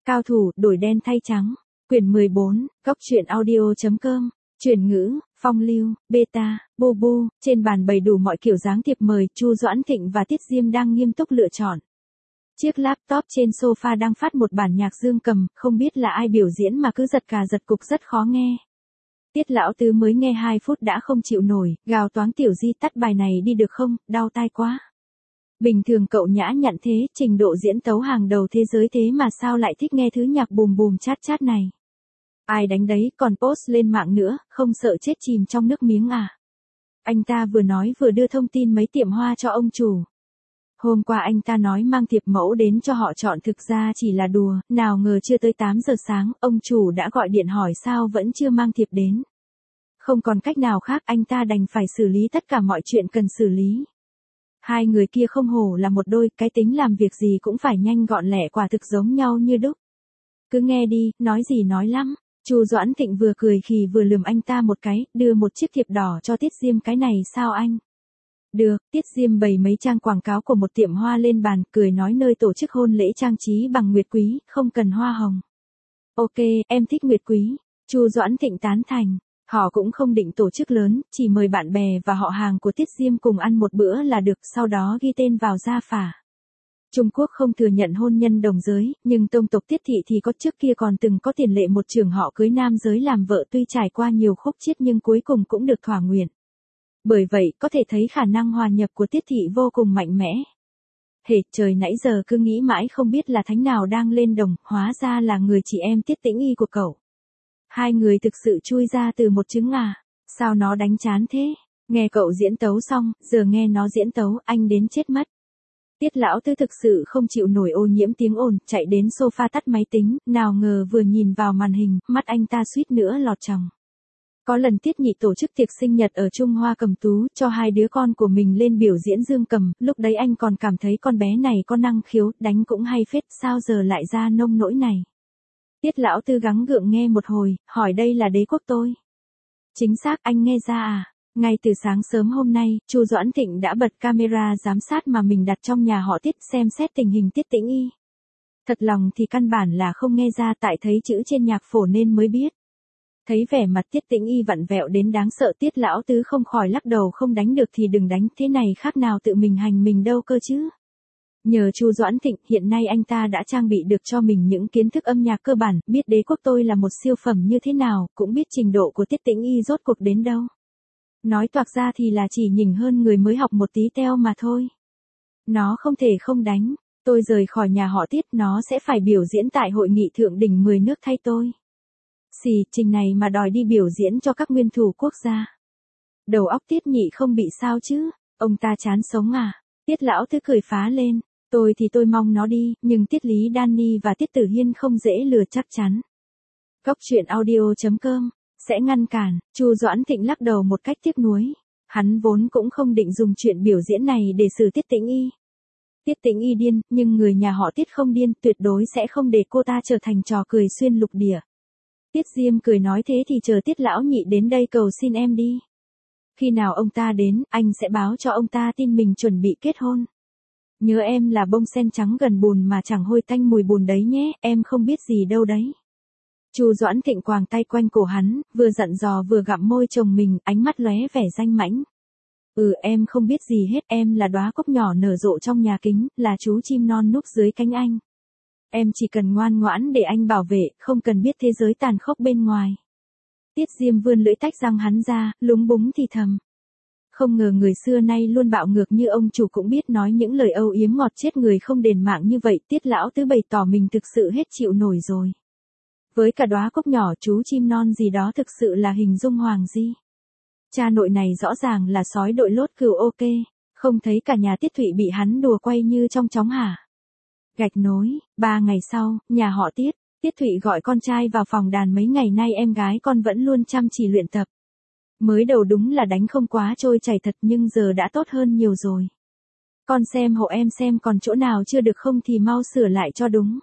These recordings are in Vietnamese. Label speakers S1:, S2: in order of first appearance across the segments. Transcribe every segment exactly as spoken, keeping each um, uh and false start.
S1: Cao thủ, đổi đen thay trắng. Quyển mười bốn, Góc truyện audio.com. Chuyển ngữ, phong lưu, beta, bu bu, trên bàn bày đủ mọi kiểu dáng thiệp mời, Chu Doãn Thịnh và Tiết Diêm đang nghiêm túc lựa chọn. Chiếc laptop trên sofa đang phát một bản nhạc dương cầm, không biết là ai biểu diễn mà cứ giật cà giật cục rất khó nghe. Tiết lão tứ mới nghe hai phút đã không chịu nổi, gào toáng tiểu di tắt bài này đi được không, đau tai quá. Bình thường cậu nhã nhặn thế, trình độ diễn tấu hàng đầu thế giới thế mà sao lại thích nghe thứ nhạc bùm bùm chát chát này. Ai đánh đấy, còn post lên mạng nữa, không sợ chết chìm trong nước miếng à. Anh ta vừa nói vừa đưa thông tin mấy tiệm hoa cho ông chủ. Hôm qua anh ta nói mang thiệp mẫu đến cho họ chọn, thực ra chỉ là đùa, nào ngờ chưa tới tám giờ sáng, ông chủ đã gọi điện hỏi sao vẫn chưa mang thiệp đến. Không còn cách nào khác, anh ta đành phải xử lý tất cả mọi chuyện cần xử lý. Hai người kia không hổ là một đôi, cái tính làm việc gì cũng phải nhanh gọn lẹ, quả thực giống nhau như đúc. Cứ nghe đi, nói gì nói lắm. Chu Doãn Thịnh vừa cười khì vừa lườm anh ta một cái, đưa một chiếc thiệp đỏ cho Tiết Diêm, cái này sao anh? Được, Tiết Diêm bày mấy trang quảng cáo của một tiệm hoa lên bàn, cười nói nơi tổ chức hôn lễ trang trí bằng nguyệt quý, không cần hoa hồng. Ok, em thích nguyệt quý. Chu Doãn Thịnh tán thành. Họ cũng không định tổ chức lớn, chỉ mời bạn bè và họ hàng của Tiết Diêm cùng ăn một bữa là được, sau đó ghi tên vào gia phả. Trung Quốc không thừa nhận hôn nhân đồng giới, nhưng tông tộc Tiết thị thì có, trước kia còn từng có tiền lệ một trưởng họ cưới nam giới làm vợ, tuy trải qua nhiều khúc chiết nhưng cuối cùng cũng được thỏa nguyện. Bởi vậy, có thể thấy khả năng hòa nhập của Tiết thị vô cùng mạnh mẽ. Hề, trời, nãy giờ cứ nghĩ mãi không biết là thánh nào đang lên đồng, hóa ra là người chị em Tiết Tĩnh Y của cậu. Hai người thực sự chui ra từ một trứng à, sao nó đánh chán thế, nghe cậu diễn tấu xong, giờ nghe nó diễn tấu, anh đến chết mất. Tiết lão tư thực sự không chịu nổi ô nhiễm tiếng ồn, chạy đến sofa tắt máy tính, nào ngờ vừa nhìn vào màn hình, mắt anh ta suýt nữa lọt tròng. Có lần Tiết Nhị tổ chức tiệc sinh nhật ở Trung Hoa Cầm Tú, cho hai đứa con của mình lên biểu diễn dương cầm, lúc đấy anh còn cảm thấy con bé này có năng khiếu, đánh cũng hay phết, sao giờ lại ra nông nỗi này. Tiết lão tư gắng gượng nghe một hồi, hỏi đây là đế quốc tôi. Chính xác, anh nghe ra à. Ngay từ sáng sớm hôm nay, Chu Doãn Thịnh đã bật camera giám sát mà mình đặt trong nhà họ Tiết, xem xét tình hình Tiết Tĩnh Y. Thật lòng thì căn bản là không nghe ra, tại thấy chữ trên nhạc phổ nên mới biết. Thấy vẻ mặt Tiết Tĩnh Y vặn vẹo đến đáng sợ, Tiết lão tứ không khỏi lắc đầu, không đánh được thì đừng đánh, thế này khác nào tự mình hành mình đâu cơ chứ. Nhờ Chu Doãn Thịnh, hiện nay anh ta đã trang bị được cho mình những kiến thức âm nhạc cơ bản, biết đế quốc tôi là một siêu phẩm như thế nào, cũng biết trình độ của Tiết Tĩnh Y rốt cuộc đến đâu. Nói toạc ra thì là chỉ nhỉnh hơn người mới học một tí teo mà thôi. Nó không thể không đánh, tôi rời khỏi nhà họ Tiết, nó sẽ phải biểu diễn tại hội nghị thượng đỉnh mười nước thay tôi. Xì, trình này mà đòi đi biểu diễn cho các nguyên thủ quốc gia. Đầu óc Tiết Nhị không bị sao chứ, ông ta chán sống à? Tiết lão thứ cười phá lên, tôi thì tôi mong nó đi, nhưng Tiết Lý Danny và Tiết Tử Hiên không dễ lừa chắc chắn. Góc truyện audio.com sẽ ngăn cản. Chu Doãn Thịnh lắc đầu một cách tiếc nuối. Hắn vốn cũng không định dùng chuyện biểu diễn này để xử Tiết Tĩnh Y. Tiết Tĩnh Y điên, nhưng người nhà họ Tiết không điên, tuyệt đối sẽ không để cô ta trở thành trò cười xuyên lục địa. Tiết Diêm cười nói thế thì chờ Tiết lão nhị đến đây cầu xin em đi. Khi nào ông ta đến, anh sẽ báo cho ông ta tin mình chuẩn bị kết hôn. Nhớ em là bông sen trắng gần bùn mà chẳng hôi tanh mùi bùn đấy nhé, em không biết gì đâu đấy. Chu Doãn Thịnh quàng tay quanh cổ hắn, vừa dặn dò vừa gặm môi chồng mình, ánh mắt lóe vẻ danh mãnh. Ừ, em không biết gì hết, em là đóa cúc nhỏ nở rộ trong nhà kính, là chú chim non núp dưới cánh anh. Em chỉ cần ngoan ngoãn để anh bảo vệ, không cần biết thế giới tàn khốc bên ngoài. Tiết Diêm vươn lưỡi tách răng hắn ra, lúng búng thì thầm. Không ngờ người xưa nay luôn bạo ngược như ông chủ cũng biết nói những lời âu yếm ngọt chết người không đền mạng như vậy. Tiết lão tứ bày tỏ mình thực sự hết chịu nổi rồi. Với cả đóa cúc nhỏ chú chim non gì đó thực sự là hình dung hoàng di. Cha nội này rõ ràng là sói đội lốt cừu ok, không thấy cả nhà Tiết Thụy bị hắn đùa quay như trong chóng hả. Gạch nối, ba ngày sau, nhà họ Tiết, Tiết Thụy gọi con trai vào phòng đàn, mấy ngày nay em gái con vẫn luôn chăm chỉ luyện tập. Mới đầu đúng là đánh không quá trôi chảy thật, nhưng giờ đã tốt hơn nhiều rồi. Con xem hộ em xem còn chỗ nào chưa được không thì mau sửa lại cho đúng.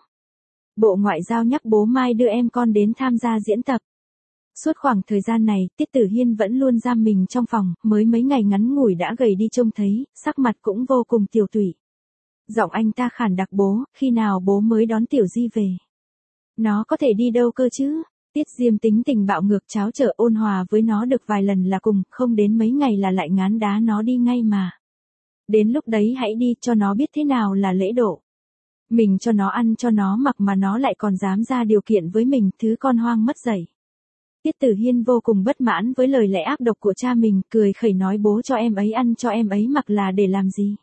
S1: Bộ Ngoại giao nhắc bố mai đưa em con đến tham gia diễn tập. Suốt khoảng thời gian này, Tiết Tử Hiên vẫn luôn giam mình trong phòng, mới mấy ngày ngắn ngủi đã gầy đi trông thấy, sắc mặt cũng vô cùng tiều tụy. Giọng anh ta khàn đặc, bố, khi nào bố mới đón Tiểu Di về? Nó có thể đi đâu cơ chứ? Tiết Diêm tính tình bạo ngược, cháo trở ôn hòa với nó được vài lần là cùng, không đến mấy ngày là lại ngán đá nó đi ngay mà. Đến lúc đấy hãy đi, cho nó biết thế nào là lễ độ. Mình cho nó ăn cho nó mặc mà nó lại còn dám ra điều kiện với mình, thứ con hoang mất dạy. Tiết Tử Hiên vô cùng bất mãn với lời lẽ ác độc của cha mình, cười khẩy nói bố cho em ấy ăn cho em ấy mặc là để làm gì?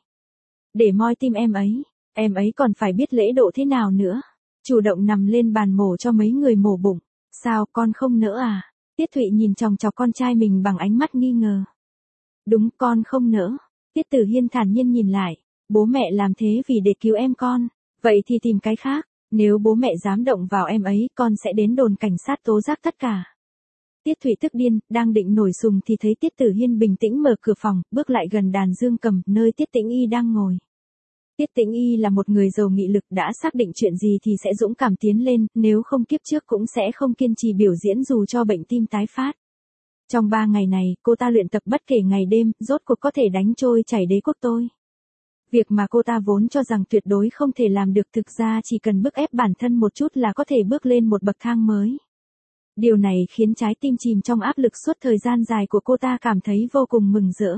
S1: Để moi tim em ấy, em ấy còn phải biết lễ độ thế nào nữa. Chủ động nằm lên bàn mổ cho mấy người mổ bụng. Sao con không nỡ à? Tiết Thụy nhìn chòng chọc con trai mình bằng ánh mắt nghi ngờ. Đúng, con không nỡ. Tiết Tử Hiên thản nhiên nhìn lại. Bố mẹ làm thế vì để cứu em con. Vậy thì tìm cái khác. Nếu bố mẹ dám động vào em ấy, con sẽ đến đồn cảnh sát tố giác tất cả. Tiết Thụy tức điên, đang định nổi sùng thì thấy Tiết Tử Hiên bình tĩnh mở cửa phòng, bước lại gần đàn dương cầm, nơi Tiết Tĩnh Y đang ngồi. Tiết Tĩnh Y là một người giàu nghị lực, đã xác định chuyện gì thì sẽ dũng cảm tiến lên, nếu không kiếp trước cũng sẽ không kiên trì biểu diễn dù cho bệnh tim tái phát. Trong ba ngày này, cô ta luyện tập bất kể ngày đêm, rốt cuộc có thể đánh trôi chảy đế quốc tôi. Việc mà cô ta vốn cho rằng tuyệt đối không thể làm được, thực ra chỉ cần bức ép bản thân một chút là có thể bước lên một bậc thang mới. Điều này khiến trái tim chìm trong áp lực suốt thời gian dài của cô ta cảm thấy vô cùng mừng rỡ.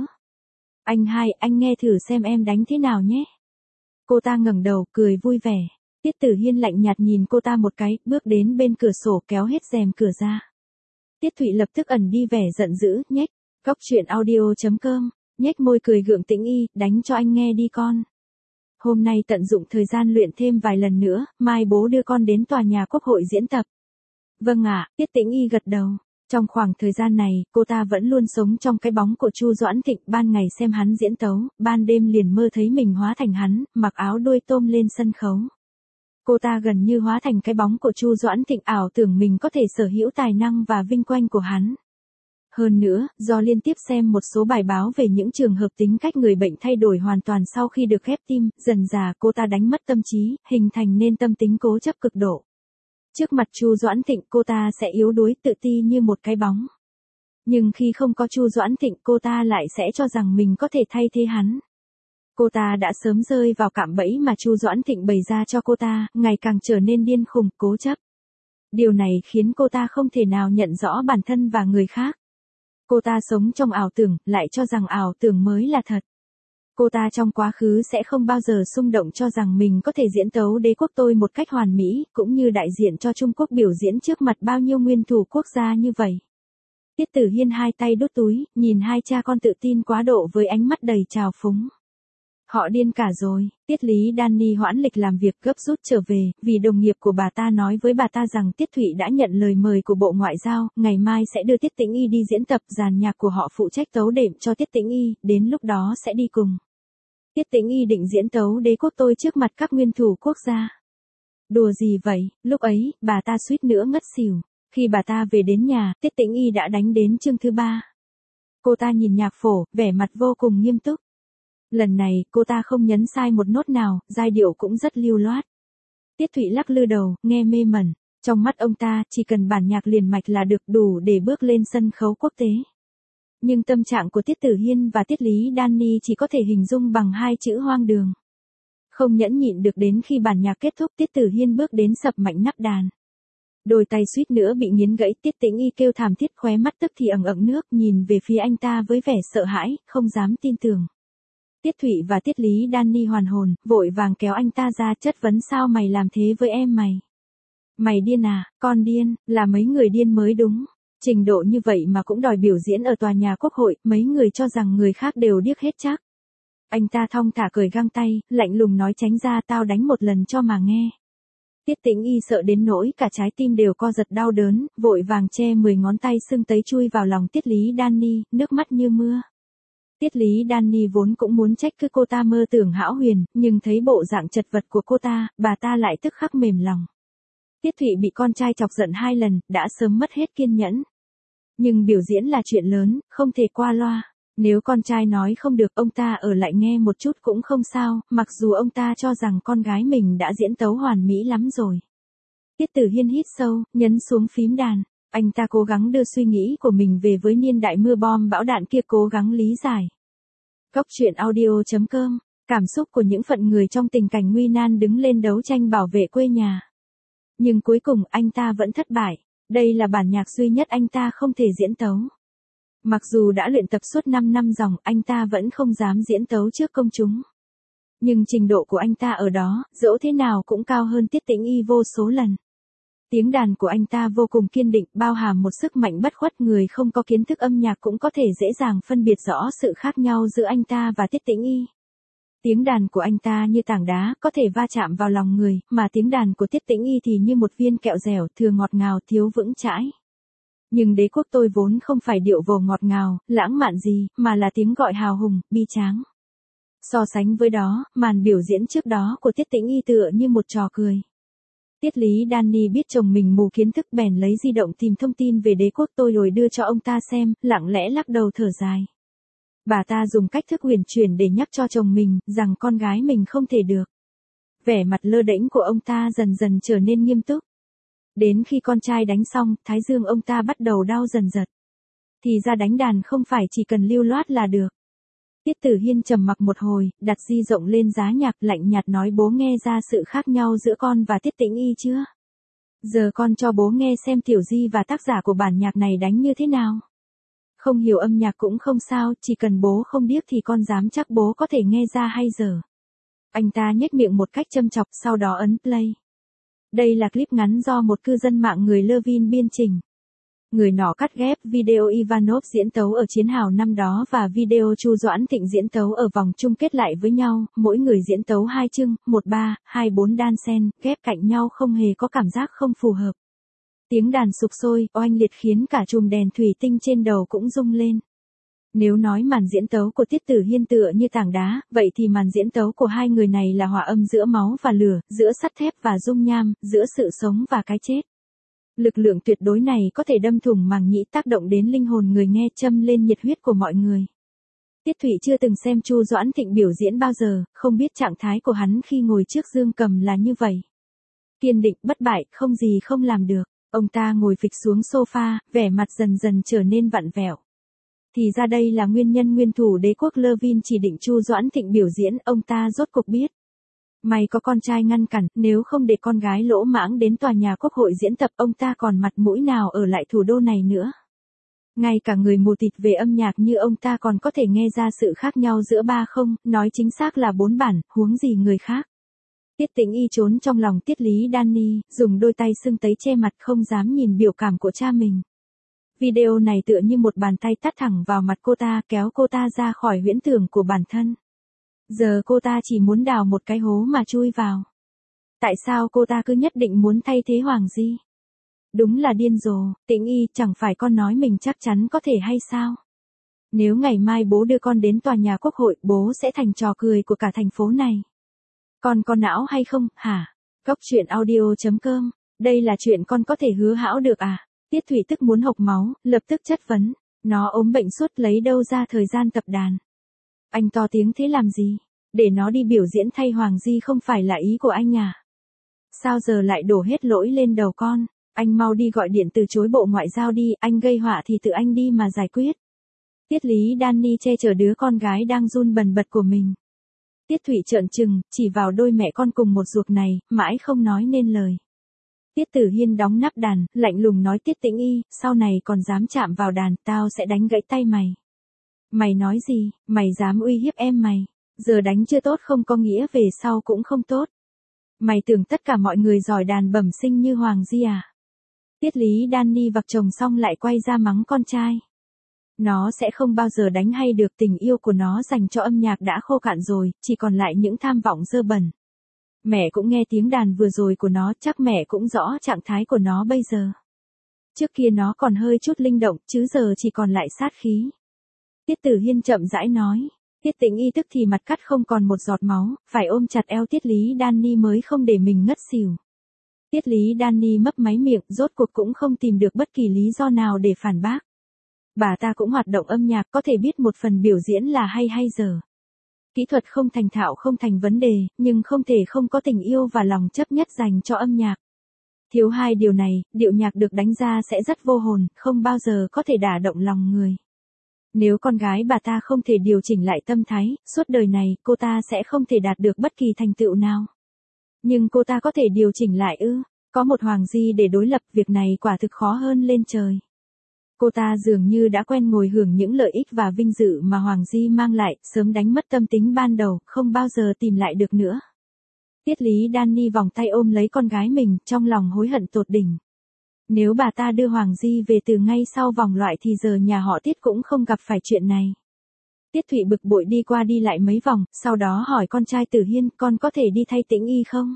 S1: Anh hai, anh nghe thử xem em đánh thế nào nhé. Cô ta ngẩng đầu, cười vui vẻ. Tiết Tử Hiên lạnh nhạt nhìn cô ta một cái, bước đến bên cửa sổ kéo hết rèm cửa ra. Tiết Thụy lập tức ẩn đi vẻ giận dữ, nhếch. Góc truyện audio chấm com, nhếch môi cười gượng Tĩnh Y, đánh cho anh nghe đi con. Hôm nay tận dụng thời gian luyện thêm vài lần nữa, mai bố đưa con đến tòa nhà Quốc hội diễn tập. Vâng ạ, Tiết Tĩnh Y gật đầu. Trong khoảng thời gian này, cô ta vẫn luôn sống trong cái bóng của Chu Doãn Thịnh, ban ngày xem hắn diễn tấu, ban đêm liền mơ thấy mình hóa thành hắn, mặc áo đuôi tôm lên sân khấu. Cô ta gần như hóa thành cái bóng của Chu Doãn Thịnh, ảo tưởng mình có thể sở hữu tài năng và vinh quang của hắn. Hơn nữa, do liên tiếp xem một số bài báo về những trường hợp tính cách người bệnh thay đổi hoàn toàn sau khi được ghép tim, dần dà cô ta đánh mất tâm trí, hình thành nên tâm tính cố chấp cực độ. Trước mặt Chu Doãn Thịnh cô ta sẽ yếu đuối tự ti như một cái bóng. Nhưng khi không có Chu Doãn Thịnh cô ta lại sẽ cho rằng mình có thể thay thế hắn. Cô ta đã sớm rơi vào cạm bẫy mà Chu Doãn Thịnh bày ra cho cô ta, ngày càng trở nên điên khùng, cố chấp. Điều này khiến cô ta không thể nào nhận rõ bản thân và người khác. Cô ta sống trong ảo tưởng, lại cho rằng ảo tưởng mới là thật. Cô ta trong quá khứ sẽ không bao giờ xung động cho rằng mình có thể diễn tấu đế quốc tôi một cách hoàn mỹ, cũng như đại diện cho Trung Quốc biểu diễn trước mặt bao nhiêu nguyên thủ quốc gia như vậy. Tiết Tử Hiên hai tay đút túi, nhìn hai cha con tự tin quá độ với ánh mắt đầy trào phúng. Họ điên cả rồi. Tiết Lý Danny hoãn lịch làm việc, gấp rút trở về, vì đồng nghiệp của bà ta nói với bà ta rằng Tiết Thụy đã nhận lời mời của Bộ Ngoại giao, ngày mai sẽ đưa Tiết Tĩnh Y đi diễn tập, dàn nhạc của họ phụ trách tấu đệm cho Tiết Tĩnh Y, đến lúc đó sẽ đi cùng. Tiết Tĩnh Y định diễn tấu đế quốc tôi trước mặt các nguyên thủ quốc gia. Đùa gì vậy, lúc ấy, bà ta suýt nữa ngất xỉu. Khi bà ta về đến nhà, Tiết Tĩnh Y đã đánh đến chương thứ ba. Cô ta nhìn nhạc phổ, vẻ mặt vô cùng nghiêm túc. Lần này, cô ta không nhấn sai một nốt nào, giai điệu cũng rất lưu loát. Tiết Thụy lắc lư đầu, nghe mê mẩn. Trong mắt ông ta, chỉ cần bản nhạc liền mạch là được đủ để bước lên sân khấu quốc tế. Nhưng tâm trạng của Tiết Tử Hiên và Tiết Lý Danny chỉ có thể hình dung bằng hai chữ hoang đường. Không nhẫn nhịn được đến khi bản nhạc kết thúc, Tiết Tử Hiên bước đến sập mạnh nắp đàn. Đôi tay suýt nữa bị nghiến gãy, Tiết Tĩnh Y kêu thảm thiết, khóe mắt tức thì ẩn ẩn nước, nhìn về phía anh ta với vẻ sợ hãi, không dám tin tưởng. Tiết Thụy và Tiết Lý Danny hoàn hồn, vội vàng kéo anh ta ra, chất vấn sao mày làm thế với em mày. Mày điên à, con điên, là mấy người điên mới đúng. Trình độ như vậy mà cũng đòi biểu diễn ở tòa nhà Quốc hội, mấy người cho rằng người khác đều điếc hết chắc. Anh ta thong thả cởi găng tay, lạnh lùng nói tránh ra, tao đánh một lần cho mà nghe. Tiết Tĩnh Y sợ đến nỗi cả trái tim đều co giật đau đớn, vội vàng che mười ngón tay sưng tấy chui vào lòng Tiết Lý Danny, nước mắt như mưa. Tiết Lý Danny vốn cũng muốn trách cứ cô ta mơ tưởng hão huyền, nhưng thấy bộ dạng chật vật của cô ta, bà ta lại tức khắc mềm lòng. Tiết Thụy bị con trai chọc giận hai lần, đã sớm mất hết kiên nhẫn. Nhưng biểu diễn là chuyện lớn, không thể qua loa. Nếu con trai nói không được, ông ta ở lại nghe một chút cũng không sao, mặc dù ông ta cho rằng con gái mình đã diễn tấu hoàn mỹ lắm rồi. Tiết Tử Hiên hít sâu, nhấn xuống phím đàn. Anh ta cố gắng đưa suy nghĩ của mình về với niên đại mưa bom bão đạn kia, cố gắng lý giải. Góc truyện audio chấm com, cảm xúc của những phận người trong tình cảnh nguy nan đứng lên đấu tranh bảo vệ quê nhà. Nhưng cuối cùng anh ta vẫn thất bại. Đây là bản nhạc duy nhất anh ta không thể diễn tấu. Mặc dù đã luyện tập suốt năm năm dòng, anh ta vẫn không dám diễn tấu trước công chúng. Nhưng trình độ của anh ta ở đó, dẫu thế nào cũng cao hơn Tiết Tĩnh Y vô số lần. Tiếng đàn của anh ta vô cùng kiên định, bao hàm một sức mạnh bất khuất, người không có kiến thức âm nhạc cũng có thể dễ dàng phân biệt rõ sự khác nhau giữa anh ta và Tiết Tĩnh Y. Tiếng đàn của anh ta như tảng đá, có thể va chạm vào lòng người, mà tiếng đàn của Tiết Tĩnh Y thì như một viên kẹo dẻo, thừa ngọt ngào thiếu vững chãi. Nhưng Đế Quốc Tôi vốn không phải điệu vồ ngọt ngào, lãng mạn gì, mà là tiếng gọi hào hùng, bi tráng. So sánh với đó, màn biểu diễn trước đó của Tiết Tĩnh Y tựa như một trò cười. Tiết Lý Danny biết chồng mình mù kiến thức bèn lấy di động tìm thông tin về Đế Quốc Tôi rồi đưa cho ông ta xem, lặng lẽ lắc đầu thở dài. Bà ta dùng cách thức huyền chuyển để nhắc cho chồng mình, rằng con gái mình không thể được. Vẻ mặt lơ đễnh của ông ta dần dần trở nên nghiêm túc. Đến khi con trai đánh xong, thái dương ông ta bắt đầu đau dần dật. Thì ra đánh đàn không phải chỉ cần lưu loát là được. Tiết Tử Hiên trầm mặc một hồi, đặt di rộng lên giá nhạc, lạnh nhạt nói: bố nghe ra sự khác nhau giữa con và Tiết Tĩnh Y chưa? Giờ con cho bố nghe xem Tiểu Di và tác giả của bản nhạc này đánh như thế nào. Không hiểu âm nhạc cũng không sao, chỉ cần bố không điếc thì con dám chắc bố có thể nghe ra hay dở. Anh ta nhếch miệng một cách châm chọc, sau đó ấn play. Đây là clip ngắn do một cư dân mạng người Levin biên chỉnh. Người nọ cắt ghép video Ivanov diễn tấu ở Chiến Hào năm đó và video Chu Doãn Thịnh diễn tấu ở vòng chung kết lại với nhau, mỗi người diễn tấu hai chưng, một ba, hai bốn đan xen, ghép cạnh nhau không hề có cảm giác không phù hợp. Tiếng đàn sục sôi, oanh liệt khiến cả chùm đèn thủy tinh trên đầu cũng rung lên. Nếu nói màn diễn tấu của Tiết Tử Hiên tựa như tảng đá, vậy thì màn diễn tấu của hai người này là hòa âm giữa máu và lửa, giữa sắt thép và dung nham, giữa sự sống và cái chết. Lực lượng tuyệt đối này có thể đâm thủng màng nhĩ, tác động đến linh hồn người nghe, châm lên nhiệt huyết của mọi người. Tiết Thụy chưa từng xem Chu Doãn Thịnh biểu diễn bao giờ, không biết trạng thái của hắn khi ngồi trước dương cầm là như vậy. Kiên định, bất bại, không gì không làm được. Ông ta ngồi phịch xuống sofa, vẻ mặt dần dần trở nên vặn vẹo. Thì ra đây là nguyên nhân nguyên thủ Đế Quốc Levin chỉ định Chu Doãn Thịnh biểu diễn, ông ta rốt cuộc biết. May có con trai ngăn cản, nếu không để con gái lỗ mãng đến tòa nhà Quốc hội diễn tập, ông ta còn mặt mũi nào ở lại thủ đô này nữa. Ngay cả người mù tịt về âm nhạc như ông ta còn có thể nghe ra sự khác nhau giữa ba không, nói chính xác là bốn bản, huống gì người khác. Tiết Tĩnh Y trốn trong lòng Tiết Lý Danny, dùng đôi tay sưng tấy che mặt không dám nhìn biểu cảm của cha mình. Video này tựa như một bàn tay tát thẳng vào mặt cô ta, kéo cô ta ra khỏi huyễn tưởng của bản thân. Giờ cô ta chỉ muốn đào một cái hố mà chui vào. Tại sao cô ta cứ nhất định muốn thay thế Hoàng Di? Đúng là điên rồ, Tĩnh Y, chẳng phải con nói mình chắc chắn có thể hay sao? Nếu ngày mai bố đưa con đến tòa nhà Quốc hội, bố sẽ thành trò cười của cả thành phố này. Con có não hay không, hả? Góc truyện audio chấm com, đây là chuyện con có thể hứa hão được à? Tiết Thụy tức muốn hộc máu, lập tức chất vấn. Nó ốm bệnh suốt, lấy đâu ra thời gian tập đàn? Anh to tiếng thế làm gì? Để nó đi biểu diễn thay Hoàng Di không phải là ý của anh à? Sao giờ lại đổ hết lỗi lên đầu con? Anh mau đi gọi điện từ chối Bộ Ngoại giao đi, anh gây họa thì tự anh đi mà giải quyết. Tiết Lý Danny che chở đứa con gái đang run bần bật của mình. Tiết Thụy trợn trừng, chỉ vào đôi mẹ con cùng một ruột này, mãi không nói nên lời. Tiết Tử Hiên đóng nắp đàn, lạnh lùng nói: Tiết Tĩnh Y, sau này còn dám chạm vào đàn, tao sẽ đánh gãy tay mày. Mày nói gì, mày dám uy hiếp em mày? Giờ đánh chưa tốt không có nghĩa về sau cũng không tốt. Mày tưởng tất cả mọi người giỏi đàn bẩm sinh như Hoàng Di à? Tiết Lý Danny vặc chồng xong lại quay ra mắng con trai. Nó sẽ không bao giờ đánh hay được, tình yêu của nó dành cho âm nhạc đã khô cạn rồi, chỉ còn lại những tham vọng dơ bẩn. Mẹ cũng nghe tiếng đàn vừa rồi của nó, chắc mẹ cũng rõ trạng thái của nó bây giờ. Trước kia nó còn hơi chút linh động, chứ giờ chỉ còn lại sát khí. Tiết Tử Hiên chậm rãi nói. Tiết Tĩnh Y tức thì mặt cắt không còn một giọt máu, phải ôm chặt eo Tiết Lý Danny mới không để mình ngất xỉu. Tiết Lý Danny mấp máy miệng, rốt cuộc cũng không tìm được bất kỳ lý do nào để phản bác. Bà ta cũng hoạt động âm nhạc, có thể biết một phần biểu diễn là hay hay dở. Kỹ thuật không thành thạo không thành vấn đề, nhưng không thể không có tình yêu và lòng chấp nhất dành cho âm nhạc. Thiếu hai điều này, điệu nhạc được đánh ra sẽ rất vô hồn, không bao giờ có thể đả động lòng người. Nếu con gái bà ta không thể điều chỉnh lại tâm thái, suốt đời này cô ta sẽ không thể đạt được bất kỳ thành tựu nào. Nhưng cô ta có thể điều chỉnh lại ư? Có một Hoàng Di để đối lập, việc này quả thực khó hơn lên trời. Cô ta dường như đã quen ngồi hưởng những lợi ích và vinh dự mà Hoàng Di mang lại, sớm đánh mất tâm tính ban đầu, không bao giờ tìm lại được nữa. Tiết Lý Danny vòng tay ôm lấy con gái mình, trong lòng hối hận tột đỉnh. Nếu bà ta đưa Hoàng Di về từ ngay sau vòng loại thì giờ nhà họ Tiết cũng không gặp phải chuyện này. Tiết Thụy bực bội đi qua đi lại mấy vòng, sau đó hỏi con trai Tử Hiên, con có thể đi thay Tĩnh Y không?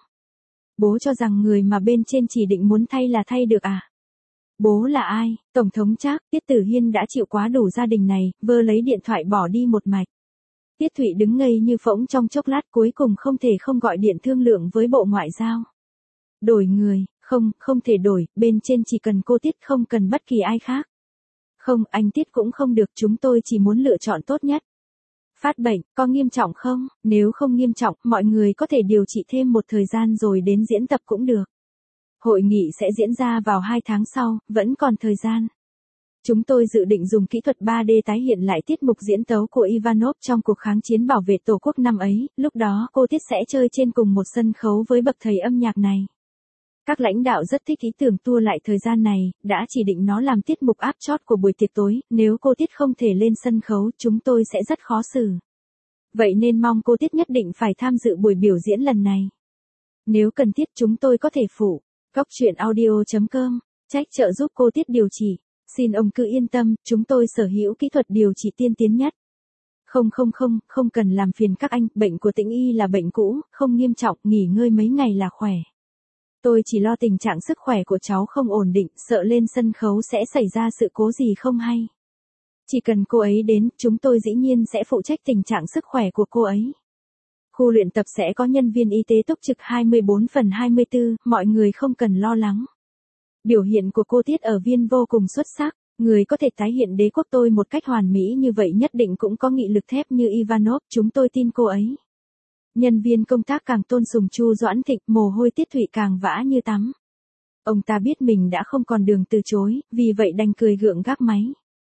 S1: Bố cho rằng người mà bên trên chỉ định muốn thay là thay được à? Bố là ai? Tổng thống Trác. Tiết Tử Hiên đã chịu quá đủ gia đình này, vơ lấy điện thoại bỏ đi một mạch. Tiết Thụy đứng ngây như phỗng trong chốc lát, cuối cùng không thể không gọi điện thương lượng với Bộ Ngoại giao. Đổi người, không, không thể đổi, bên trên chỉ cần cô Tiết, không cần bất kỳ ai khác. Không, anh Tiết cũng không được, chúng tôi chỉ muốn lựa chọn tốt nhất. Phát bệnh, có nghiêm trọng không? Nếu không nghiêm trọng, mọi người có thể điều trị thêm một thời gian rồi đến diễn tập cũng được. Hội nghị sẽ diễn ra vào hai tháng sau, vẫn còn thời gian. Chúng tôi dự định dùng kỹ thuật ba D tái hiện lại tiết mục diễn tấu của Ivanov trong cuộc kháng chiến bảo vệ Tổ quốc năm ấy, lúc đó cô Tiết sẽ chơi trên cùng một sân khấu với bậc thầy âm nhạc này. Các lãnh đạo rất thích ý tưởng tua lại thời gian này, đã chỉ định nó làm tiết mục áp chót của buổi tiệc tối, nếu cô Tiết không thể lên sân khấu chúng tôi sẽ rất khó xử. Vậy nên mong cô Tiết nhất định phải tham dự buổi biểu diễn lần này. Nếu cần thiết chúng tôi có thể phụ. Góc truyện audio chấm com, trách trợ giúp cô Tiết điều trị. Xin ông cứ yên tâm, chúng tôi sở hữu kỹ thuật điều trị tiên tiến nhất. Không không không, không cần làm phiền các anh, bệnh của Tĩnh Y là bệnh cũ, không nghiêm trọng, nghỉ ngơi mấy ngày là khỏe. Tôi chỉ lo tình trạng sức khỏe của cháu không ổn định, sợ lên sân khấu sẽ xảy ra sự cố gì không hay. Chỉ cần cô ấy đến, chúng tôi dĩ nhiên sẽ phụ trách tình trạng sức khỏe của cô ấy. Khu luyện tập sẽ có nhân viên y tế túc trực hai mươi bốn trên hai mươi bốn, mọi người không cần lo lắng. Biểu hiện của cô Tiết ở Viên vô cùng xuất sắc, người có thể tái hiện đế quốc tôi một cách hoàn mỹ như vậy nhất định cũng có nghị lực thép như Ivanov, chúng tôi tin cô ấy. Nhân viên công tác càng tôn sùng Chu Doãn Thịnh, mồ hôi Tiết Thụy càng vã như tắm. Ông ta biết mình đã không còn đường từ chối, vì vậy đành cười gượng gác máy.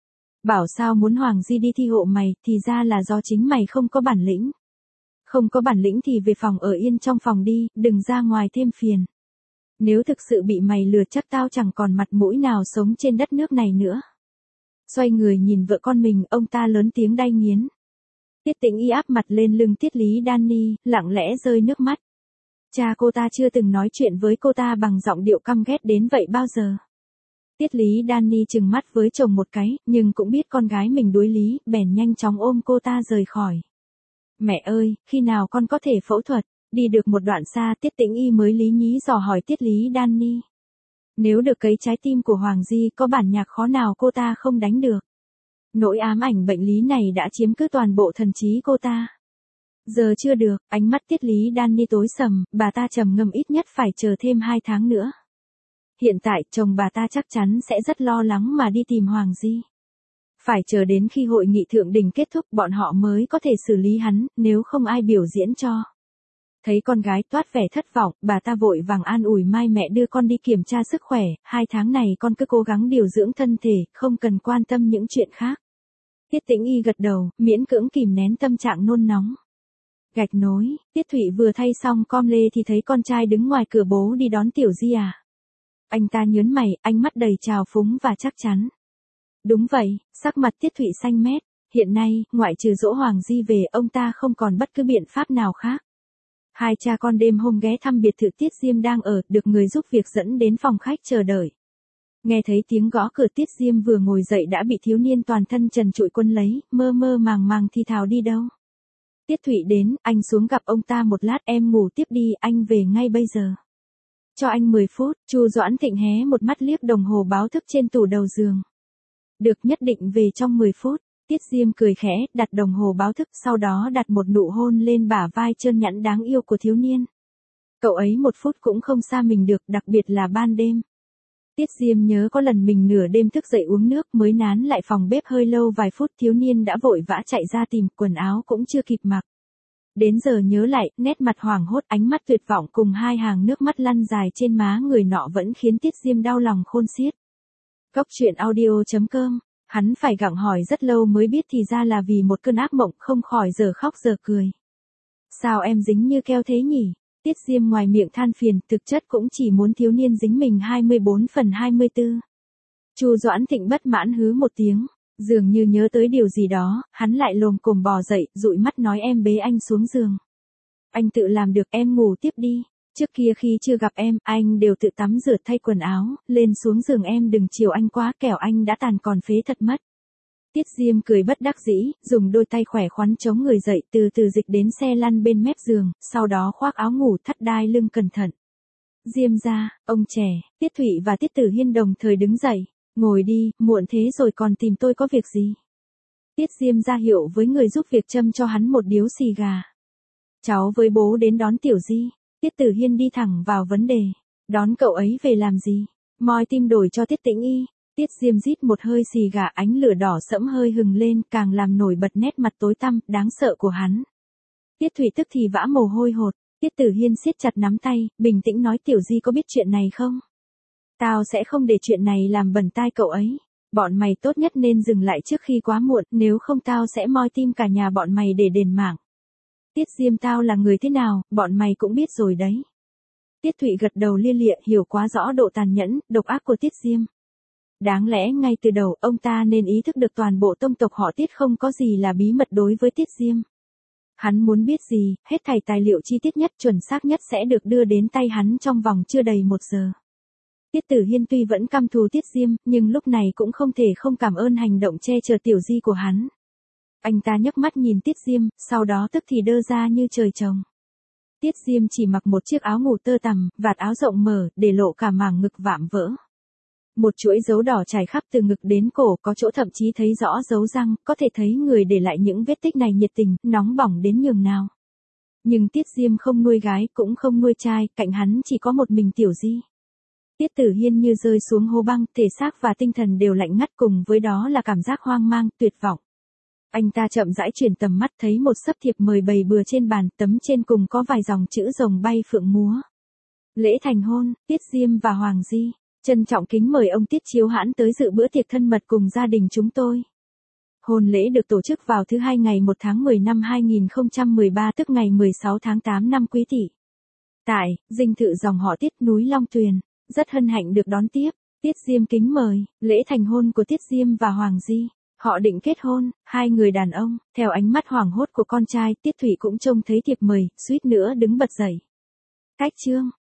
S1: Bảo sao muốn Hoàng Di đi thi hộ mày, thì ra là do chính mày không có bản lĩnh. Không có bản lĩnh thì về phòng ở yên trong phòng đi, đừng ra ngoài thêm phiền. Nếu thực sự bị mày lừa chắc tao chẳng còn mặt mũi nào sống trên đất nước này nữa. Xoay người nhìn vợ con mình, ông ta lớn tiếng đay nghiến. Tiết Tĩnh Y áp mặt lên lưng Tiết Lý Danny, lặng lẽ rơi nước mắt. Cha cô ta chưa từng nói chuyện với cô ta bằng giọng điệu căm ghét đến vậy bao giờ. Tiết Lý Danny trừng mắt với chồng một cái, nhưng cũng biết con gái mình đuối lý, bèn nhanh chóng ôm cô ta rời khỏi. Mẹ ơi, khi nào con có thể phẫu thuật? Đi được một đoạn xa, Tiết Tĩnh Y mới lý nhí dò hỏi Tiết Lý Danny. Nếu được cấy trái tim của Hoàng Di, có bản nhạc khó nào cô ta không đánh được. Nỗi ám ảnh bệnh lý này đã chiếm cứ toàn bộ thần trí cô ta. Giờ chưa được, ánh mắt Tiết Lý Danny tối sầm, bà ta trầm ngâm ít nhất phải chờ thêm hai tháng nữa. Hiện tại, chồng bà ta chắc chắn sẽ rất lo lắng mà đi tìm Hoàng Di. Phải chờ đến khi hội nghị thượng đỉnh kết thúc bọn họ mới có thể xử lý hắn, nếu không ai biểu diễn cho. Thấy con gái toát vẻ thất vọng, bà ta vội vàng an ủi mai mẹ đưa con đi kiểm tra sức khỏe, hai tháng này con cứ cố gắng điều dưỡng thân thể, không cần quan tâm những chuyện khác. Tiết Tĩnh Y gật đầu, miễn cưỡng kìm nén tâm trạng nôn nóng. Gạch nối, Tiết Thụy vừa thay xong com lê thì thấy con trai đứng ngoài cửa bố đi đón Tiểu Di à. Anh ta nhớn mày, ánh mắt đầy trào phúng và chắc chắn. Đúng vậy, sắc mặt Tiết Thụy xanh mét, hiện nay, ngoại trừ dỗ Hoàng Di về, ông ta không còn bất cứ biện pháp nào khác. Hai cha con đêm hôm ghé thăm biệt thự Tiết Diêm đang ở, được người giúp việc dẫn đến phòng khách chờ đợi. Nghe thấy tiếng gõ cửa Tiết Diêm vừa ngồi dậy đã bị thiếu niên toàn thân trần trụi quân lấy, mơ mơ màng màng thì thào đi đâu. Tiết Thụy đến, anh xuống gặp ông ta một lát, em ngủ tiếp đi, anh về ngay bây giờ. Cho anh mười phút, Chu Doãn Thịnh hé một mắt liếc đồng hồ báo thức trên tủ đầu giường. Được, nhất định về trong mười phút. Tiết Diêm cười khẽ, đặt đồng hồ báo thức, sau đó đặt một nụ hôn lên bả vai trơn nhẵn đáng yêu của thiếu niên. Cậu ấy một phút cũng không xa mình được, đặc biệt là ban đêm. Tiết Diêm nhớ có lần mình nửa đêm thức dậy uống nước mới nán lại phòng bếp hơi lâu vài phút, thiếu niên đã vội vã chạy ra tìm, quần áo cũng chưa kịp mặc. Đến giờ nhớ lại, nét mặt hoảng hốt, ánh mắt tuyệt vọng cùng hai hàng nước mắt lăn dài trên má người nọ vẫn khiến Tiết Diêm đau lòng khôn xiết. Góc truyện audio chấm com. Hắn phải gặng hỏi rất lâu mới biết thì ra là vì một cơn ác mộng, không khỏi giờ khóc giờ cười. Sao em dính như keo thế nhỉ? Tiết Diêm ngoài miệng than phiền, thực chất cũng chỉ muốn thiếu niên dính mình hai mươi bốn phần hai mươi tư. Chu Doãn Thịnh bất mãn hứ một tiếng, dường như nhớ tới điều gì đó, hắn lại lồm cồm bò dậy, dụi mắt nói em bế anh xuống giường. Anh tự làm được, em ngủ tiếp đi. Trước kia khi chưa gặp em, anh đều tự tắm rửa thay quần áo, lên xuống giường em đừng chiều anh quá kẻo anh đã tàn còn phế thật mất. Tiết Diêm cười bất đắc dĩ, dùng đôi tay khỏe khoắn chống người dậy từ từ dịch đến xe lăn bên mép giường, sau đó khoác áo ngủ thắt đai lưng cẩn thận. Diêm gia, ông trẻ, Tiết Thụy và Tiết Tử Hiên đồng thời đứng dậy, ngồi đi, muộn thế rồi còn tìm tôi có việc gì. Tiết Diêm ra hiệu với người giúp việc châm cho hắn một điếu xì gà. Cháu với bố đến đón Tiểu Di. Tiết Tử Hiên đi thẳng vào vấn đề. Đón cậu ấy về làm gì? Moi tim đổi cho Tiết Tĩnh Y. Tiết Diêm rít một hơi xì gà, ánh lửa đỏ sẫm hơi hừng lên, càng làm nổi bật nét mặt tối tăm, đáng sợ của hắn. Tiết Thụy tức thì vã mồ hôi hột. Tiết Tử Hiên siết chặt nắm tay, bình tĩnh nói Tiểu Di có biết chuyện này không? Tao sẽ không để chuyện này làm bẩn tai cậu ấy. Bọn mày tốt nhất nên dừng lại trước khi quá muộn, nếu không tao sẽ moi tim cả nhà bọn mày để đền mạng. Tiết Diêm tao là người thế nào, bọn mày cũng biết rồi đấy. Tiết Thụy gật đầu lia lịa, hiểu quá rõ độ tàn nhẫn, độc ác của Tiết Diêm. Đáng lẽ ngay từ đầu, ông ta nên ý thức được toàn bộ tông tộc họ Tiết không có gì là bí mật đối với Tiết Diêm. Hắn muốn biết gì, hết thảy tài liệu chi tiết nhất chuẩn xác nhất sẽ được đưa đến tay hắn trong vòng chưa đầy một giờ. Tiết Tử Hiên tuy vẫn căm thù Tiết Diêm, nhưng lúc này cũng không thể không cảm ơn hành động che chở Tiểu Di của hắn. Anh ta nhấc mắt nhìn Tiết Diêm, sau đó tức thì đơ ra như trời trồng. Tiết Diêm chỉ mặc một chiếc áo ngủ tơ tằm, vạt áo rộng mở, để lộ cả màng ngực vạm vỡ. Một chuỗi dấu đỏ trải khắp từ ngực đến cổ, có chỗ thậm chí thấy rõ dấu răng, có thể thấy người để lại những vết tích này nhiệt tình, nóng bỏng đến nhường nào. Nhưng Tiết Diêm không nuôi gái, cũng không nuôi trai, cạnh hắn chỉ có một mình Tiểu Di. Tiết Tử Hiên như rơi xuống hố băng, thể xác và tinh thần đều lạnh ngắt, cùng với đó là cảm giác hoang mang, tuyệt vọng. Anh ta chậm rãi chuyển tầm mắt, thấy một sấp thiệp mời bày bừa trên bàn, tấm trên cùng có vài dòng chữ rồng bay phượng múa. Lễ thành hôn, Tiết Diêm và Hoàng Di. Trân trọng kính mời ông Tiết Chiếu Hãn tới dự bữa tiệc thân mật cùng gia đình chúng tôi. Hôn lễ được tổ chức vào thứ hai ngày một tháng mười năm hai nghìn không trăm mười ba, tức ngày mười sáu tháng tám năm Quý Tỵ. Tại dinh thự dòng họ Tiết, núi Long Tuyền. Rất hân hạnh được đón tiếp. Tiết Diêm kính mời. Lễ thành hôn của Tiết Diêm và Hoàng Di. Họ định kết hôn, hai người đàn ông. Theo ánh mắt hoảng hốt của con trai, Tiết Thụy cũng trông thấy thiệp mời, suýt nữa đứng bật dậy. Cách chương.